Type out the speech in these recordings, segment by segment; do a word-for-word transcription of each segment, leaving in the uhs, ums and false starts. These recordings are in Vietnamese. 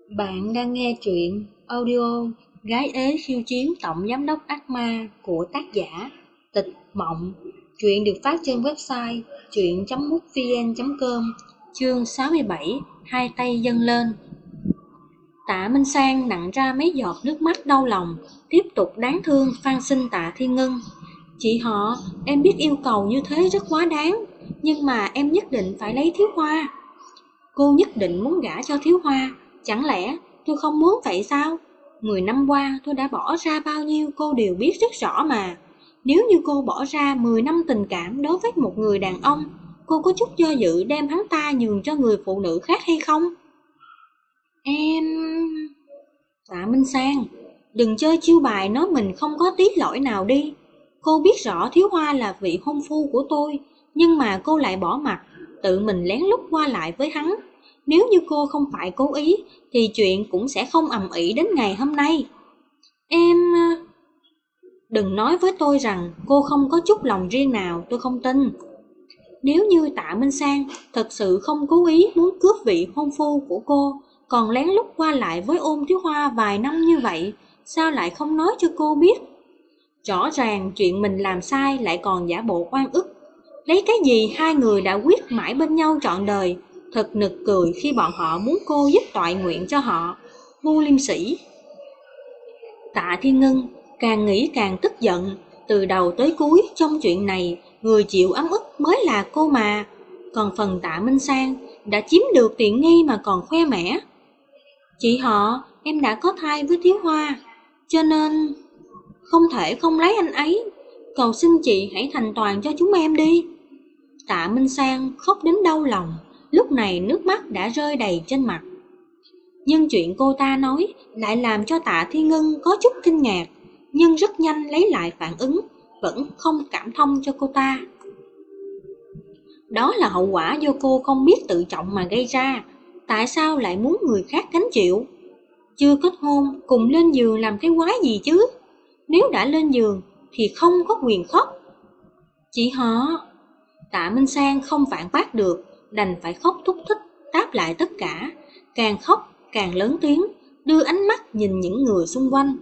Bạn đang nghe truyện audio Gái ế khiêu chiến tổng giám đốc ác ma của tác giả Tịch Mộng. Truyện được phát trên website truyện chấm mútvn chấm com. Chương sáu mươi bảy, hai tay dâng lên. Tạ Minh Sang nặn ra mấy giọt nước mắt đau lòng, tiếp tục đáng thương van xin Tạ Thiên Ngân. Chị họ, em biết yêu cầu như thế rất quá đáng, nhưng mà em nhất định phải lấy Thiếu Hoa. Cô nhất định muốn gả cho Thiếu Hoa, chẳng lẽ tôi không muốn vậy sao? Mười năm qua tôi đã bỏ ra bao nhiêu cô đều biết rất rõ mà. Nếu như cô bỏ ra mười năm tình cảm đối với một người đàn ông, cô có chút do dự đem hắn ta nhường cho người phụ nữ khác hay không? Em... Tạ Minh Sang, đừng chơi chiêu bài nói mình không có tí lỗi nào đi. Cô biết rõ Thiếu Hoa là vị hôn phu của tôi, nhưng mà cô lại bỏ mặc, tự mình lén lút qua lại với hắn. Nếu như cô không phải cố ý, thì chuyện cũng sẽ không ầm ĩ đến ngày hôm nay. Em... Đừng nói với tôi rằng cô không có chút lòng riêng nào, tôi không tin. Nếu như Tạ Minh Sang thật sự không cố ý muốn cướp vị hôn phu của cô, còn lén lút qua lại với Ôn Thiếu Hoa vài năm như vậy, sao lại không nói cho cô biết? Rõ ràng chuyện mình làm sai lại còn giả bộ oan ức. Lấy cái gì hai người đã quyết mãi bên nhau trọn đời? Thật nực cười khi bọn họ muốn cô giúp toại nguyện cho họ. Vô liêm sỉ. Tạ Thiên Ngân càng nghĩ càng tức giận. Từ đầu tới cuối trong chuyện này, người chịu ấm ức mới là cô mà. Còn phần Tạ Minh Sang đã chiếm được tiện nghi mà còn khoe mẽ. Chị họ, em đã có thai với Thiếu Hoa, cho nên không thể không lấy anh ấy. Cầu xin chị hãy thành toàn cho chúng em đi. Tạ Minh Sang khóc đến đau lòng, lúc này nước mắt đã rơi đầy trên mặt. Nhưng chuyện cô ta nói lại làm cho Tạ Thiên Ngân có chút kinh ngạc, nhưng rất nhanh lấy lại phản ứng, vẫn không cảm thông cho cô ta. Đó là hậu quả do cô không biết tự trọng mà gây ra. Tại sao lại muốn người khác gánh chịu? Chưa kết hôn, cùng lên giường làm cái quái gì chứ? Nếu đã lên giường thì không có quyền khóc. Chị họ... Tạ Minh Sang không phản bác được, đành phải khóc thúc thích, đáp lại tất cả. Càng khóc càng lớn tiếng, đưa ánh mắt nhìn những người xung quanh.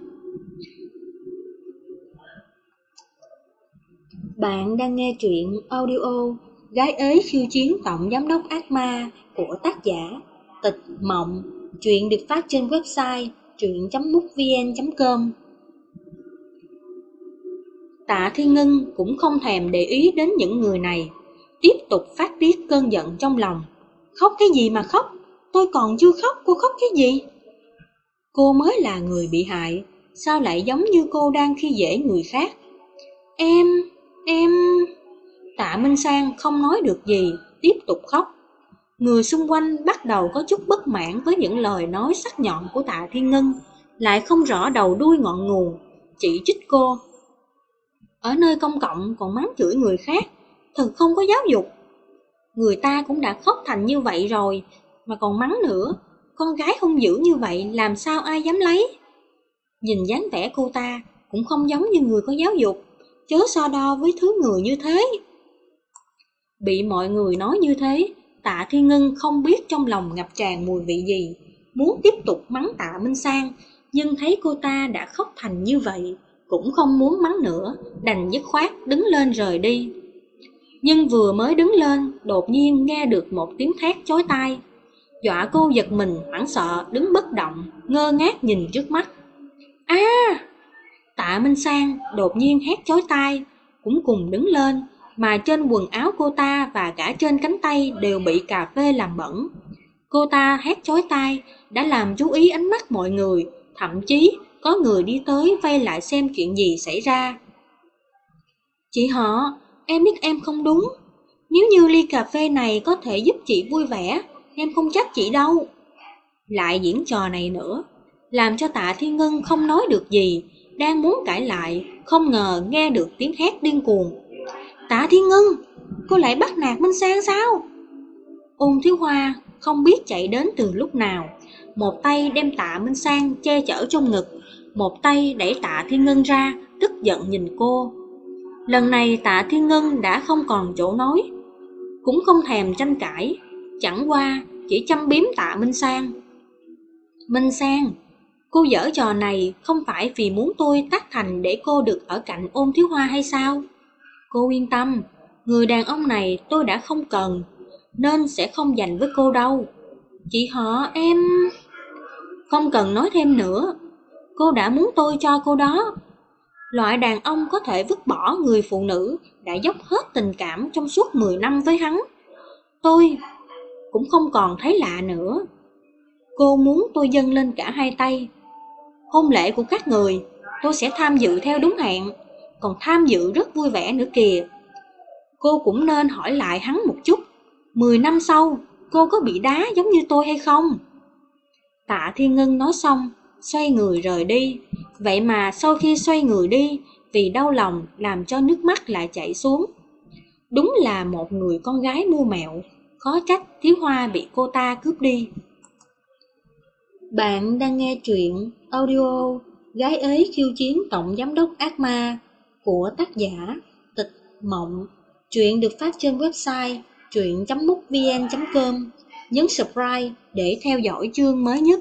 Bạn đang nghe truyện audio Gái ế khiêu chiến tổng giám đốc ác ma của tác giả Tịch Mộng. Truyện được phát trên website truyện chấm mútvn chấm com. Tạ Thiên Ngân cũng không thèm để ý đến những người này, tiếp tục phát tiết cơn giận trong lòng. Khóc cái gì mà khóc? Tôi còn chưa khóc, cô khóc cái gì? Cô mới là người bị hại, sao lại giống như cô đang khi dễ người khác? Em, em... Tạ Minh Sang không nói được gì, tiếp tục khóc. Người xung quanh bắt đầu có chút bất mãn với những lời nói sắc nhọn của Tạ Thiên Ngân, lại không rõ đầu đuôi ngọn nguồn, chỉ trích cô. Ở nơi công cộng còn mắng chửi người khác, thật không có giáo dục. Người ta cũng đã khóc thành như vậy rồi mà còn mắng nữa. Con gái hung dữ như vậy làm sao ai dám lấy? Nhìn dáng vẻ cô ta cũng không giống như người có giáo dục, chớ so đo với thứ người như thế. Bị mọi người nói như thế, Tạ Thiên Ngân không biết trong lòng ngập tràn mùi vị gì, muốn tiếp tục mắng Tạ Minh Sang, nhưng thấy cô ta đã khóc thành như vậy, cũng không muốn mắng nữa, đành dứt khoát đứng lên rời đi. Nhưng vừa mới đứng lên, đột nhiên nghe được một tiếng thét chói tai, dọa cô giật mình hoảng sợ đứng bất động, ngơ ngác nhìn trước mắt. A! À, Tạ Minh Sang đột nhiên hét chói tai, cũng cùng đứng lên, mà trên quần áo cô ta và cả trên cánh tay đều bị cà phê làm bẩn. Cô ta hét chói tai đã làm chú ý ánh mắt mọi người, thậm chí có người đi tới vây lại xem chuyện gì xảy ra. Chị họ, em biết em không đúng. Nếu như ly cà phê này có thể giúp chị vui vẻ, em không trách chị đâu. Lại diễn trò này nữa, làm cho Tạ Thiên Ngân không nói được gì, đang muốn cãi lại, không ngờ nghe được tiếng hét điên cuồng. Tạ Thiên Ngân, cô lại bắt nạt Minh Sang sao? Ôn Thiếu Hoa không biết chạy đến từ lúc nào, một tay đem Tạ Minh Sang che chở trong ngực, một tay đẩy Tạ Thiên Ngân ra, tức giận nhìn cô. Lần này Tạ Thiên Ngân đã không còn chỗ nói, cũng không thèm tranh cãi, chẳng qua chỉ châm biếm Tạ Minh Sang. Minh Sang, cô giở trò này không phải vì muốn tôi tác thành để cô được ở cạnh Ôn Thiếu Hoa hay sao? Cô yên tâm, người đàn ông này tôi đã không cần, nên sẽ không dành với cô đâu. Chị họ em... Không cần nói thêm nữa, cô đã muốn tôi cho cô đó. Loại đàn ông có thể vứt bỏ người phụ nữ đã dốc hết tình cảm trong suốt mười năm với hắn. Tôi cũng không còn thấy lạ nữa. Cô muốn tôi dâng lên cả hai tay. Hôn lễ của các người, tôi sẽ tham dự theo đúng hẹn, còn tham dự rất vui vẻ nữa kìa. Cô cũng nên hỏi lại hắn một chút, mười năm sau, cô có bị đá giống như tôi hay không? Tạ Thiên Ngân nói xong, xoay người rời đi. Vậy mà sau khi xoay người đi, vì đau lòng làm cho nước mắt lại chảy xuống. Đúng là một người con gái mưu mẹo, khó trách Thiếu Hoa bị cô ta cướp đi. Bạn đang nghe truyện audio Gái ế khiêu chiến tổng giám đốc ác ma của tác giả Tịch Mộng. Truyện được phát trên website truyện chấm mútvn chấm com. Nhấn subscribe để theo dõi chương mới nhất.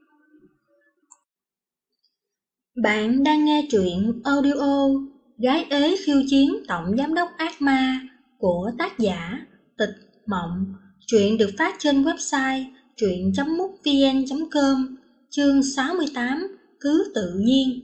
Bạn đang nghe truyện audio Gái ế khiêu chiến tổng giám đốc ác ma của tác giả Tịch Mộng. Truyện được phát trên website truyện chấm mútvn chấm com. Chương sáu mươi tám, cứ tự nhiên.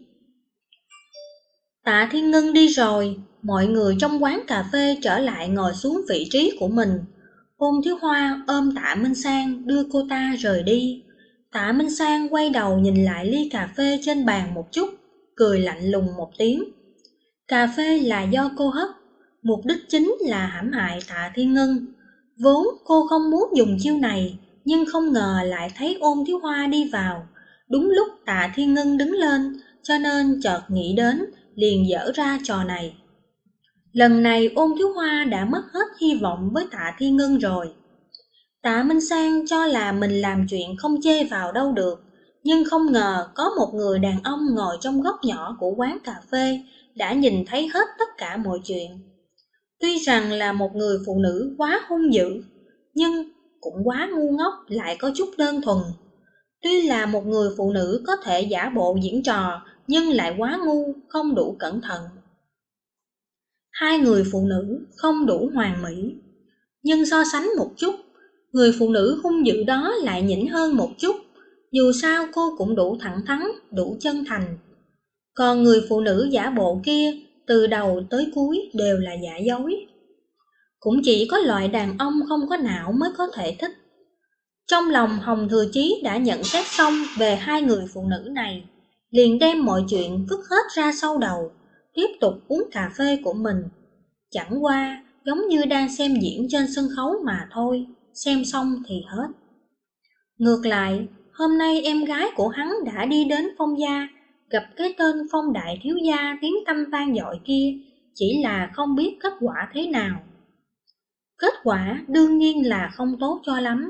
Tạ Thiên Ngân đi rồi, mọi người trong quán cà phê trở lại ngồi xuống vị trí của mình. Ôn Thiếu Hoa ôm Tạ Minh Sang đưa cô ta rời đi. Tạ Minh Sang quay đầu nhìn lại ly cà phê trên bàn một chút, cười lạnh lùng một tiếng. Cà phê là do cô hấp, mục đích chính là hãm hại Tạ Thiên Ngân. Vốn cô không muốn dùng chiêu này, nhưng không ngờ lại thấy Ôn Thiếu Hoa đi vào. Đúng lúc Tạ Thiên Ngân đứng lên, cho nên chợt nghĩ đến, liền dở ra trò này. Lần này Ôn Thiếu Hoa đã mất hết hy vọng với Tạ Thiên Ngân rồi. Tạ Minh Sang cho là mình làm chuyện không chê vào đâu được, nhưng không ngờ có một người đàn ông ngồi trong góc nhỏ của quán cà phê đã nhìn thấy hết tất cả mọi chuyện. Tuy rằng là một người phụ nữ quá hung dữ, nhưng cũng quá ngu ngốc lại có chút đơn thuần. Tuy là một người phụ nữ có thể giả bộ diễn trò, nhưng lại quá ngu, không đủ cẩn thận. Hai người phụ nữ không đủ hoàn mỹ, nhưng so sánh một chút, người phụ nữ hung dữ đó lại nhỉnh hơn một chút. Dù sao cô cũng đủ thẳng thắn, đủ chân thành. Còn người phụ nữ giả bộ kia, từ đầu tới cuối đều là giả dối. Cũng chỉ có loại đàn ông không có não mới có thể thích. Trong lòng Hồng Thừa Chí đã nhận xét xong về hai người phụ nữ này, liền đem mọi chuyện vứt hết ra sau đầu, tiếp tục uống cà phê của mình. Chẳng qua giống như đang xem diễn trên sân khấu mà thôi, xem xong thì hết. Ngược lại, hôm nay em gái của hắn đã đi đến Phong gia, gặp cái tên Phong đại thiếu gia tiếng tăm vang dội kia, chỉ là không biết kết quả thế nào. Kết quả đương nhiên là không tốt cho lắm.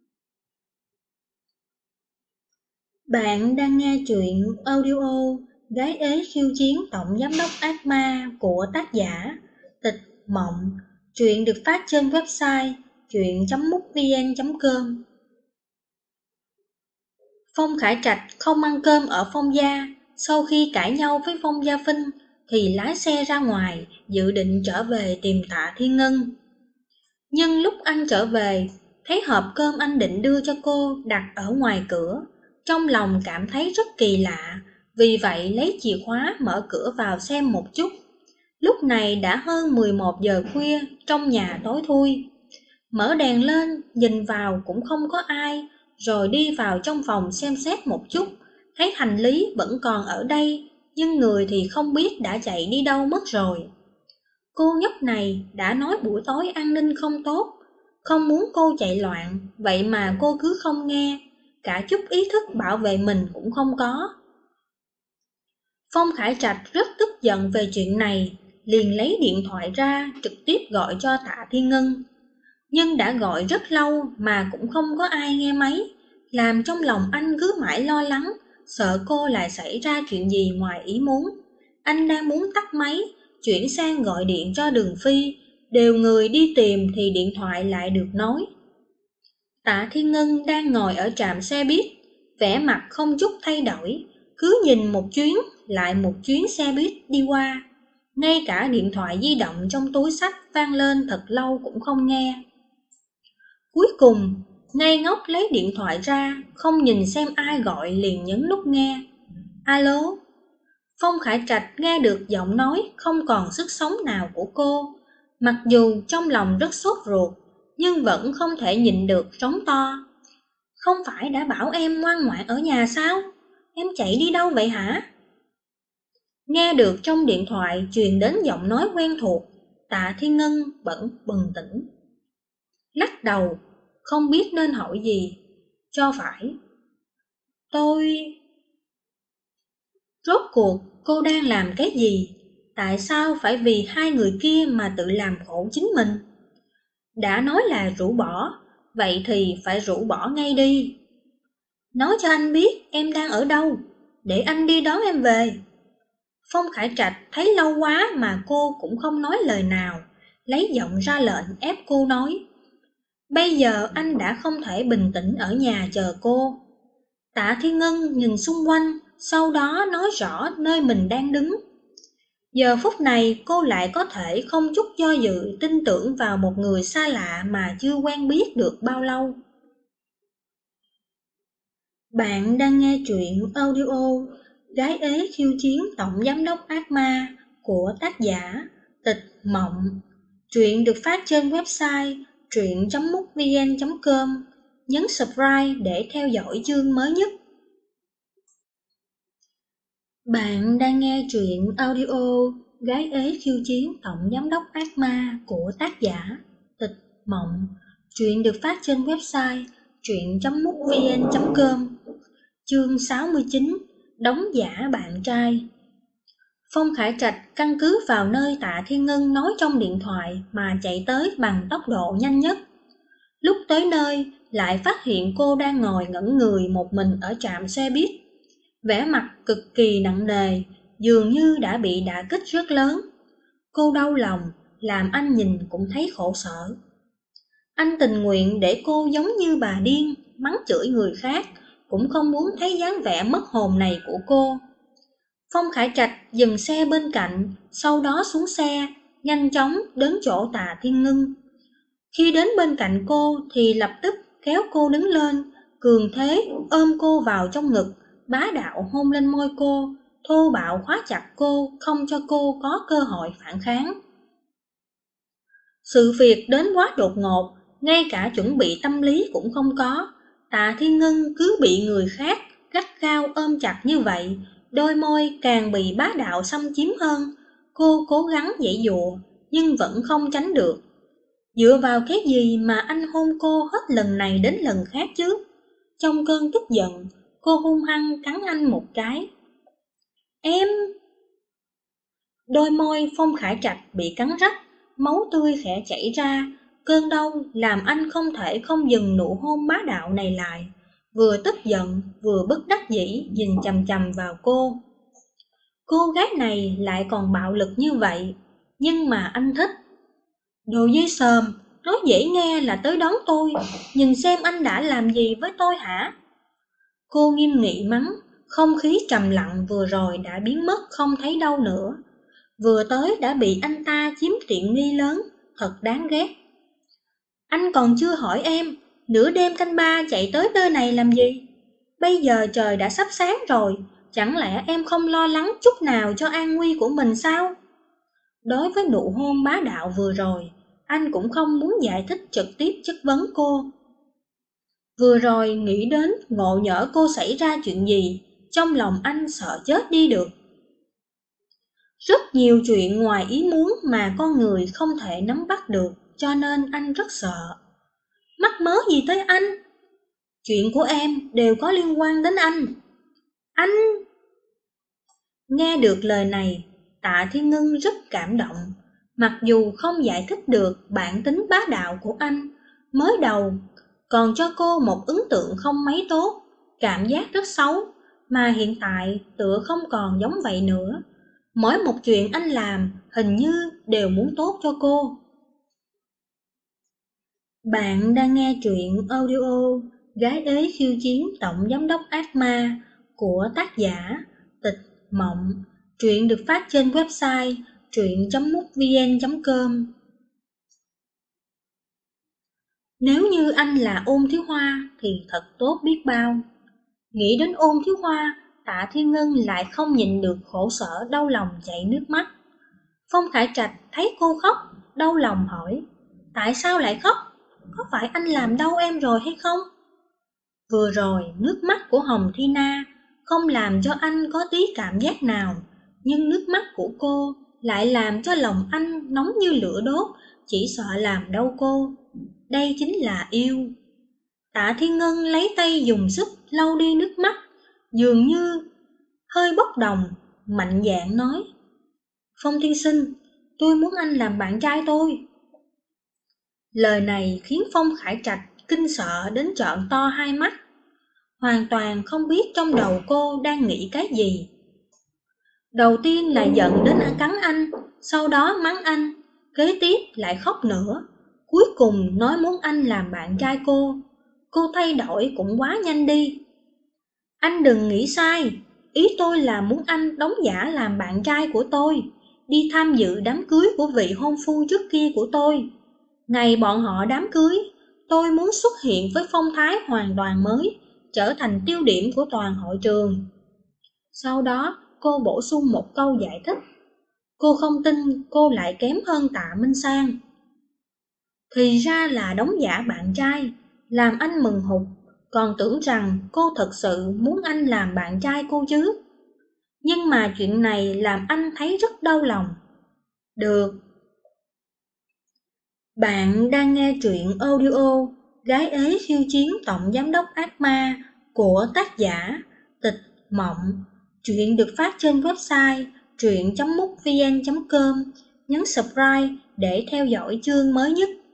Bạn đang nghe truyện audio Gái ế khiêu chiến tổng giám đốc ác ma của tác giả Tịch Mộng. Truyện được phát trên website truyện chấm mútvn chấm com. Phong Khải Trạch không ăn cơm ở Phong gia. Sau khi cãi nhau với Phong Gia Phinh thì lái xe ra ngoài, dự định trở về tìm Tạ Thiên Ngân. Nhưng lúc anh trở về, thấy hộp cơm anh định đưa cho cô đặt ở ngoài cửa, trong lòng cảm thấy rất kỳ lạ, vì vậy lấy chìa khóa mở cửa vào xem một chút. Lúc này đã hơn mười một giờ khuya, trong nhà tối thui. Mở đèn lên, nhìn vào cũng không có ai, rồi đi vào trong phòng xem xét một chút, thấy hành lý vẫn còn ở đây, nhưng người thì không biết đã chạy đi đâu mất rồi. Cô nhóc này đã nói buổi tối an ninh không tốt, không muốn cô chạy loạn, vậy mà cô cứ không nghe, cả chút ý thức bảo vệ mình cũng không có. Phong Khải Trạch rất tức giận về chuyện này, liền lấy điện thoại ra trực tiếp gọi cho Tạ Thiên Ngân. Nhưng đã gọi rất lâu mà cũng không có ai nghe máy, làm trong lòng anh cứ mãi lo lắng, sợ cô lại xảy ra chuyện gì ngoài ý muốn. Anh đang muốn tắt máy, chuyển sang gọi điện cho Đường Phi, đều người đi tìm thì điện thoại lại được nói. Tạ Thiên Ngân đang ngồi ở trạm xe buýt, vẻ mặt không chút thay đổi, cứ nhìn một chuyến lại một chuyến xe buýt đi qua. Ngay cả điện thoại di động trong túi xách vang lên thật lâu cũng không nghe. Cuối cùng, ngây ngốc lấy điện thoại ra, không nhìn xem ai gọi liền nhấn nút nghe. Alo? Phong Khải Trạch nghe được giọng nói không còn sức sống nào của cô. Mặc dù trong lòng rất sốt ruột, nhưng vẫn không thể nhịn được trống to. Không phải đã bảo em ngoan ngoãn ở nhà sao? Em chạy đi đâu vậy hả? Nghe được trong điện thoại truyền đến giọng nói quen thuộc, Tạ Thiên Ngân vẫn bừng tỉnh. Lắc đầu, không biết nên hỏi gì, cho phải. Tôi... Rốt cuộc cô đang làm cái gì? Tại sao phải vì hai người kia mà tự làm khổ chính mình? Đã nói là rũ bỏ, vậy thì phải rũ bỏ ngay đi. Nói cho anh biết em đang ở đâu, để anh đi đón em về. Phong Khải Trạch thấy lâu quá mà cô cũng không nói lời nào, lấy giọng ra lệnh ép cô nói. Bây giờ anh đã không thể bình tĩnh ở nhà chờ cô. Tạ Thiên Ngân nhìn xung quanh, sau đó nói rõ nơi mình đang đứng. Giờ phút này cô lại có thể không chút do dự tin tưởng vào một người xa lạ mà chưa quen biết được bao lâu. Bạn đang nghe truyện audio Gái ế khiêu chiến tổng giám đốc ác ma của tác giả Tịch Mộng. Truyện được phát trên website truyện chấm mútvn chấm com. Nhấn subscribe để theo dõi chương mới nhất. Bạn đang nghe truyện audio Gái ế khiêu chiến tổng giám đốc ác ma của tác giả Tịch Mộng. Truyện được phát trên website truyện chấm mútvn chấm com. Chương sáu mươi chín. Đóng giả bạn trai. Phong Khải Trạch căn cứ vào nơi Tạ Thiên Ngân nói trong điện thoại mà chạy tới bằng tốc độ nhanh nhất. Lúc tới nơi, lại phát hiện cô đang ngồi ngẩn người một mình ở trạm xe buýt. Vẻ mặt cực kỳ nặng nề, dường như đã bị đả kích rất lớn. Cô đau lòng, làm anh nhìn cũng thấy khổ sở. Anh tình nguyện để cô giống như bà điên, mắng chửi người khác, cũng không muốn thấy dáng vẻ mất hồn này của cô. Phong Khải Trạch dừng xe bên cạnh, sau đó xuống xe, nhanh chóng đến chỗ Tạ Thiên Ngân. Khi đến bên cạnh cô thì lập tức kéo cô đứng lên, cường thế ôm cô vào trong ngực, bá đạo hôn lên môi cô, thô bạo khóa chặt cô, không cho cô có cơ hội phản kháng. Sự việc đến quá đột ngột, ngay cả chuẩn bị tâm lý cũng không có. Tạ Thiên Ngân cứ bị người khác gắt gao ôm chặt như vậy, đôi môi càng bị bá đạo xâm chiếm hơn. Cô cố gắng giãy giụa nhưng vẫn không tránh được. Dựa vào cái gì mà anh hôn cô hết lần này đến lần khác chứ? Trong cơn tức giận, cô hung hăng cắn anh một cái. Em... Đôi môi Phong Khải Trạch bị cắn rách, máu tươi khẽ chảy ra. Cơn đau làm anh không thể không dừng nụ hôn bá đạo này lại. Vừa tức giận, vừa bất đắc dĩ nhìn chằm chằm vào cô. Cô gái này lại còn bạo lực như vậy, nhưng mà anh thích. Đồ dây sờm, nói dễ nghe là tới đón tôi, nhìn xem anh đã làm gì với tôi hả? Cô nghiêm nghị mắng, không khí trầm lặng vừa rồi đã biến mất không thấy đâu nữa. Vừa tới đã bị anh ta chiếm tiện nghi lớn, thật đáng ghét. Anh còn chưa hỏi em, nửa đêm canh ba chạy tới nơi này làm gì? Bây giờ trời đã sắp sáng rồi, chẳng lẽ em không lo lắng chút nào cho an nguy của mình sao? Đối với nụ hôn bá đạo vừa rồi, anh cũng không muốn giải thích trực tiếp chất vấn cô. Vừa rồi nghĩ đến ngộ nhỡ cô xảy ra chuyện gì, trong lòng anh sợ chết đi được. Rất nhiều chuyện ngoài ý muốn mà con người không thể nắm bắt được, cho nên anh rất sợ. Mắc mớ gì tới anh? Chuyện của em đều có liên quan đến anh. Anh... Nghe được lời này, Tạ Thiên Ngân rất cảm động. Mặc dù không giải thích được bản tính bá đạo của anh, mới đầu còn cho cô một ấn tượng không mấy tốt, cảm giác rất xấu, mà hiện tại tựa không còn giống vậy nữa. Mỗi một chuyện anh làm hình như đều muốn tốt cho cô. Bạn đang nghe truyện audio Gái ế khiêu chiến tổng giám đốc ác ma của tác giả Tịch Mộng. Truyện được phát trên website truyện chấm mútvn chấm com. Nếu như anh là Ôn Thiếu Hoa thì thật tốt biết bao. Nghĩ đến Ôn Thiếu Hoa, Tạ Thiên Ngân lại không nhịn được khổ sở đau lòng chảy nước mắt. Phong Khải Trạch thấy cô khóc, đau lòng hỏi: tại sao lại khóc? Có phải anh làm đau em rồi hay không? Vừa rồi nước mắt của Hồng Thi Na không làm cho anh có tí cảm giác nào, nhưng nước mắt của cô lại làm cho lòng anh nóng như lửa đốt, chỉ sợ làm đau cô. Đây chính là yêu. Tạ Thiên Ngân lấy tay dùng sức lau đi nước mắt, dường như hơi bốc đồng, mạnh dạn nói: Phong tiên sinh, tôi muốn anh làm bạn trai tôi. Lời này khiến Phong Khải Trạch kinh sợ đến trợn to hai mắt, hoàn toàn không biết trong đầu cô đang nghĩ cái gì. Đầu tiên là giận đến cắn anh, sau đó mắng anh, kế tiếp lại khóc nữa, cuối cùng nói muốn anh làm bạn trai cô. Cô thay đổi cũng quá nhanh đi. Anh đừng nghĩ sai, ý tôi là muốn anh đóng giả làm bạn trai của tôi, đi tham dự đám cưới của vị hôn phu trước kia của tôi. Ngày bọn họ đám cưới, tôi muốn xuất hiện với phong thái hoàn toàn mới, trở thành tiêu điểm của toàn hội trường. Sau đó cô bổ sung một câu giải thích: cô không tin cô lại kém hơn Tạ Minh Sang. Thì ra là đóng giả bạn trai, làm anh mừng hụt, còn tưởng rằng cô thật sự muốn anh làm bạn trai cô chứ. Nhưng mà chuyện này làm anh thấy rất đau lòng. Được. Bạn đang nghe truyện audio Gái ế khiêu chiến tổng giám đốc ác ma của tác giả Tịch Mộng. Truyện được phát trên website truyện chấm mútvn chấm com. Nhấn subscribe để theo dõi chương mới nhất.